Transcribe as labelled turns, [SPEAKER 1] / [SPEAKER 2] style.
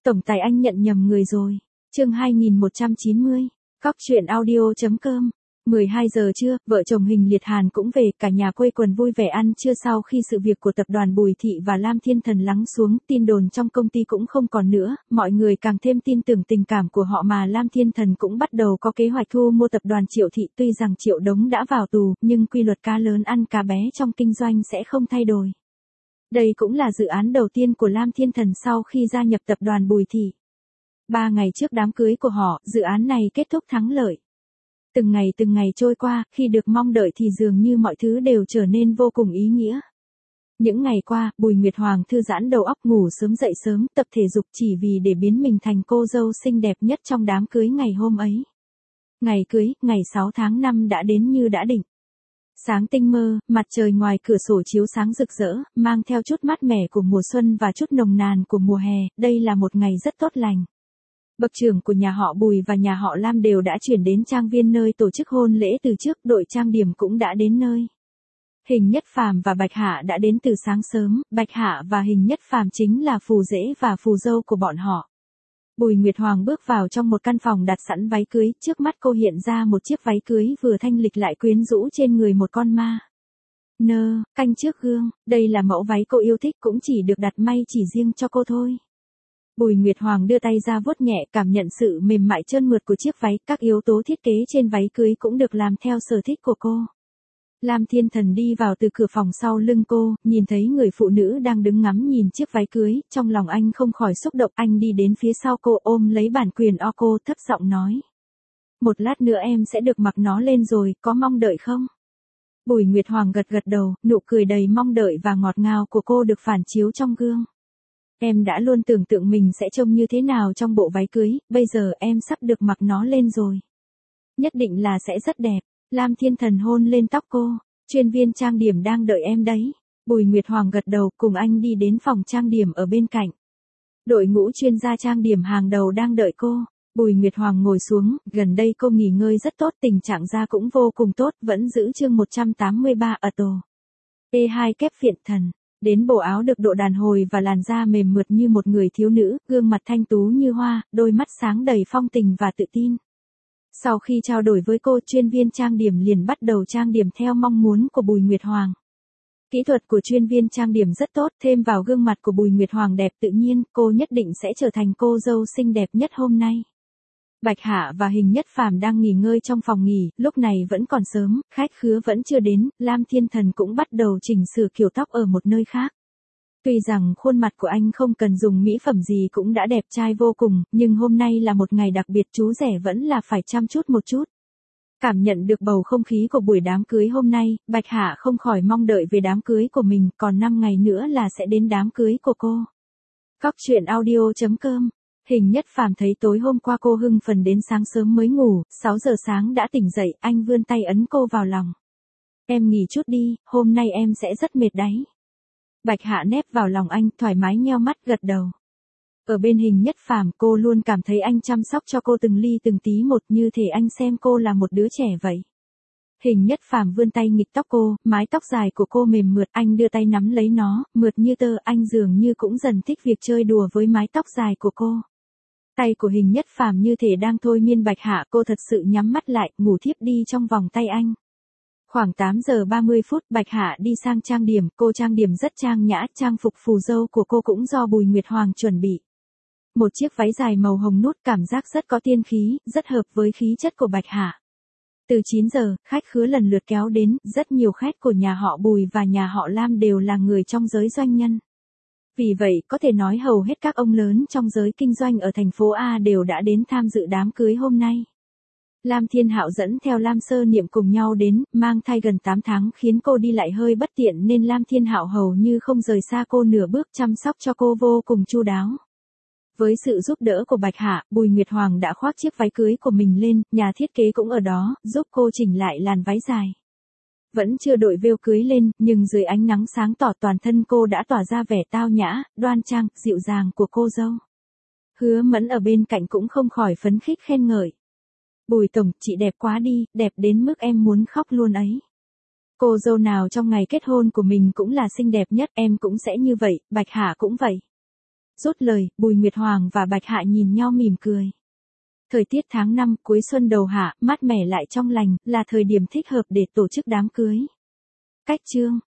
[SPEAKER 1] Tổng tài anh nhận nhầm người rồi. Chương 2190. Cóc truyện audio.com. 12 giờ trưa, vợ chồng Hình Liệt Hàn cũng về, cả nhà quây quần vui vẻ ăn trưa. Sau khi sự việc của tập đoàn Bùi Thị và Lam Thiên Thần lắng xuống, tin đồn trong công ty cũng không còn nữa, mọi người càng thêm tin tưởng tình cảm của họ mà Lam Thiên Thần cũng bắt đầu có kế hoạch thu mua tập đoàn Triệu Thị. Tuy rằng Triệu Đống đã vào tù, nhưng quy luật cá lớn ăn cá bé trong kinh doanh sẽ không thay đổi. Đây cũng là dự án đầu tiên của Lam Thiên Thần sau khi gia nhập tập đoàn Bùi Thị. 3 ngày trước đám cưới của họ, dự án này kết thúc thắng lợi. Từng ngày trôi qua, khi được mong đợi thì dường như mọi thứ đều trở nên vô cùng ý nghĩa. Những ngày qua, Bùi Nguyệt Hoàng thư giãn đầu óc, ngủ sớm dậy sớm, tập thể dục chỉ vì để biến mình thành cô dâu xinh đẹp nhất trong đám cưới ngày hôm ấy. Ngày cưới, ngày 6 tháng 5 đã đến như đã định. Sáng tinh mơ, mặt trời ngoài cửa sổ chiếu sáng rực rỡ, mang theo chút mát mẻ của mùa xuân và chút nồng nàn của mùa hè. Đây là một ngày rất tốt lành. Bậc trưởng của nhà họ Bùi và nhà họ Lam đều đã chuyển đến trang viên nơi tổ chức hôn lễ từ trước, đội trang điểm cũng đã đến nơi. Hình Nhất Phàm và Bạch Hạ đã đến từ sáng sớm. Bạch Hạ và Hình Nhất Phàm chính là phù rể và phù dâu của bọn họ. Bùi Nguyệt Hoàng bước vào trong một căn phòng đặt sẵn váy cưới, trước mắt cô hiện ra một chiếc váy cưới vừa thanh lịch lại quyến rũ trên người một con ma. Canh trước gương, đây là mẫu váy cô yêu thích, cũng chỉ được đặt may chỉ riêng cho cô thôi. Bùi Nguyệt Hoàng đưa tay ra vuốt nhẹ, cảm nhận sự mềm mại trơn mượt của chiếc váy, các yếu tố thiết kế trên váy cưới cũng được làm theo sở thích của cô. Lam Thiên Thần đi vào từ cửa phòng sau lưng cô, nhìn thấy người phụ nữ đang đứng ngắm nhìn chiếc váy cưới, trong lòng anh không khỏi xúc động. Anh đi đến phía sau cô, ôm lấy bản quyền o cô, thấp giọng nói: "Một lát nữa em sẽ được mặc nó lên rồi, có mong đợi không?" Bùi Nguyệt Hoàng gật gật đầu, nụ cười đầy mong đợi và ngọt ngào của cô được phản chiếu trong gương. "Em đã luôn tưởng tượng mình sẽ trông như thế nào trong bộ váy cưới, bây giờ em sắp được mặc nó lên rồi. Nhất định là sẽ rất đẹp." Lam Thiên Thần hôn lên tóc cô: "Chuyên viên trang điểm đang đợi em đấy." Bùi Nguyệt Hoàng gật đầu, cùng anh đi đến phòng trang điểm ở bên cạnh. Đội ngũ chuyên gia trang điểm hàng đầu đang đợi cô. Bùi Nguyệt Hoàng ngồi xuống, gần đây cô nghỉ ngơi rất tốt, tình trạng da cũng vô cùng tốt, vẫn giữ chương 183 ở tổ. E2 kép phiện thần. Đến bộ áo được độ đàn hồi và làn da mềm mượt như một người thiếu nữ, gương mặt thanh tú như hoa, đôi mắt sáng đầy phong tình và tự tin. Sau khi trao đổi với cô, chuyên viên trang điểm liền bắt đầu trang điểm theo mong muốn của Bùi Nguyệt Hoàng. Kỹ thuật của chuyên viên trang điểm rất tốt, thêm vào gương mặt của Bùi Nguyệt Hoàng đẹp tự nhiên, cô nhất định sẽ trở thành cô dâu xinh đẹp nhất hôm nay. Bạch Hạ và Hình Nhất Phàm đang nghỉ ngơi trong phòng nghỉ, lúc này vẫn còn sớm, khách khứa vẫn chưa đến, Lam Thiên Thần cũng bắt đầu chỉnh sửa kiểu tóc ở một nơi khác. Tuy rằng khuôn mặt của anh không cần dùng mỹ phẩm gì cũng đã đẹp trai vô cùng, nhưng hôm nay là một ngày đặc biệt, chú rể vẫn là phải chăm chút một chút. Cảm nhận được bầu không khí của buổi đám cưới hôm nay, Bạch Hạ không khỏi mong đợi về đám cưới của mình, còn 5 ngày nữa là sẽ đến đám cưới của cô. Cóc truyện audio.com. Hình Nhất Phàm thấy tối hôm qua cô hưng phấn đến sáng sớm mới ngủ, 6 giờ sáng đã tỉnh dậy, anh vươn tay ấn cô vào lòng. "Em nghỉ chút đi, hôm nay em sẽ rất mệt đấy." Bạch Hạ nép vào lòng anh, thoải mái nheo mắt gật đầu. Ở bên Hình Nhất Phàm, cô luôn cảm thấy anh chăm sóc cho cô từng ly từng tí một, như thể anh xem cô là một đứa trẻ vậy. Hình Nhất Phàm vươn tay nghịch tóc cô, mái tóc dài của cô mềm mượt, anh đưa tay nắm lấy nó, mượt như tơ, anh dường như cũng dần thích việc chơi đùa với mái tóc dài của cô. Tay của Hình Nhất Phàm như thể đang thôi miên Bạch Hạ, cô thật sự nhắm mắt lại, ngủ thiếp đi trong vòng tay anh. Khoảng 8 giờ 30 phút, Bạch Hạ đi sang trang điểm, cô trang điểm rất trang nhã, trang phục phù dâu của cô cũng do Bùi Nguyệt Hoàng chuẩn bị. Một chiếc váy dài màu hồng nút, cảm giác rất có tiên khí, rất hợp với khí chất của Bạch Hạ. Từ 9 giờ, khách khứa lần lượt kéo đến, rất nhiều khách của nhà họ Bùi và nhà họ Lam đều là người trong giới doanh nhân. Vì vậy, có thể nói hầu hết các ông lớn trong giới kinh doanh ở thành phố A đều đã đến tham dự đám cưới hôm nay. Lam Thiên Hạo dẫn theo Lam Sơ Niệm cùng nhau đến, mang thai gần 8 tháng khiến cô đi lại hơi bất tiện nên Lam Thiên Hạo hầu như không rời xa cô nửa bước, chăm sóc cho cô vô cùng chu đáo. Với sự giúp đỡ của Bạch Hạ, Bùi Nguyệt Hoàng đã khoác chiếc váy cưới của mình lên, nhà thiết kế cũng ở đó, giúp cô chỉnh lại làn váy dài. Vẫn chưa đội vêu cưới lên, nhưng dưới ánh nắng sáng tỏ toàn thân cô đã tỏa ra vẻ tao nhã, đoan trang, dịu dàng của cô dâu. Hứa Mẫn ở bên cạnh cũng không khỏi phấn khích khen ngợi. "Bùi tổng, chị đẹp quá đi, đẹp đến mức em muốn khóc luôn ấy. Cô dâu nào trong ngày kết hôn của mình cũng là xinh đẹp nhất, em cũng sẽ như vậy." Bạch Hạ cũng vậy. Rốt lời, Bùi Nguyệt Hoàng và Bạch Hạ nhìn nhau mỉm cười. Thời tiết tháng 5 cuối xuân đầu hạ, mát mẻ lại trong lành, là thời điểm thích hợp để tổ chức đám cưới. Cách chương